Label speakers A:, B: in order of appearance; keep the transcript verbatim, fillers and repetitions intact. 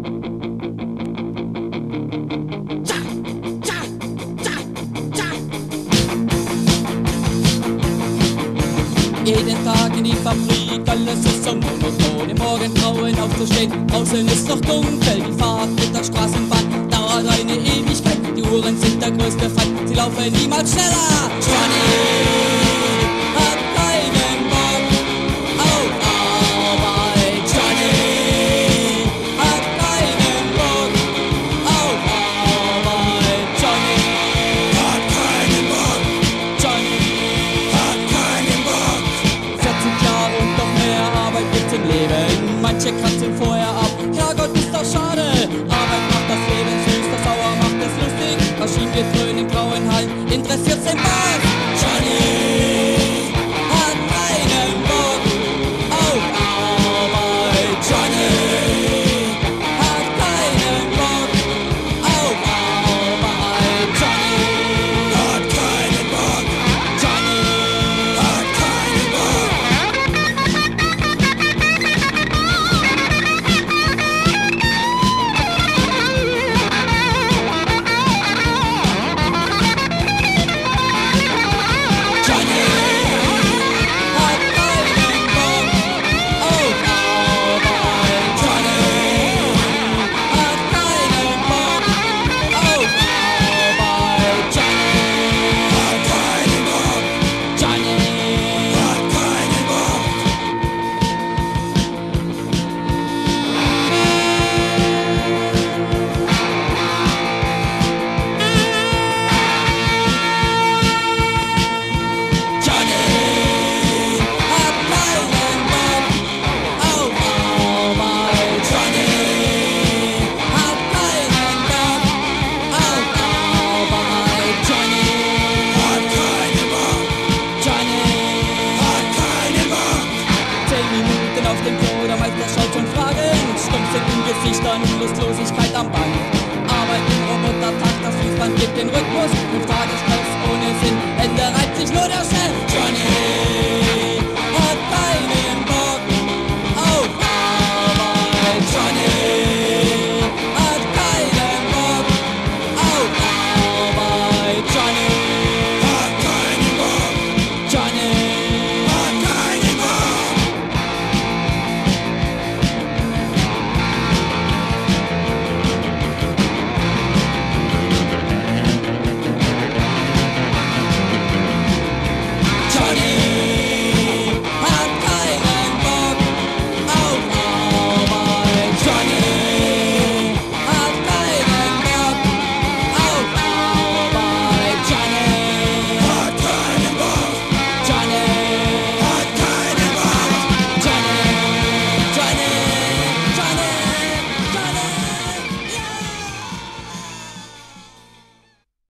A: Jeden Tag in die Fabrik, alles ist so monoton. Im Morgengrauen aufzustehen, draußen ist noch dunkel. Die Fahrt mit der Straßenbahn dauert eine Ewigkeit. Die Uhren sind der größte Feind, sie laufen niemals schneller. Johnny hat keinen Bock auf Arbeit. Johnny hat keinen Bock auf Arbeit. Johnny hat keinen Bock. Johnny hat keinen Bock. vierzig Jahre und noch mehr Arbeit gibt's im Leben. Manche kratzen vorher ab. Herrgott, ist doch schade. Arbeit macht das Leben süß, das Sauer macht es lustig. Maschinengetröhn in grauen Hallen interessiert's den Mann. Johnny hat keinen Bock auf Arbeit. Johnny hat keinen Bock auf Arbeit. Johnny hat keinen Bock. Johnny hat keinen Bock. Dann Lustlosigkeit am Band. Arbeit im Robotertag, das Fließband gibt den Rhythmus. Fünf Tage schnell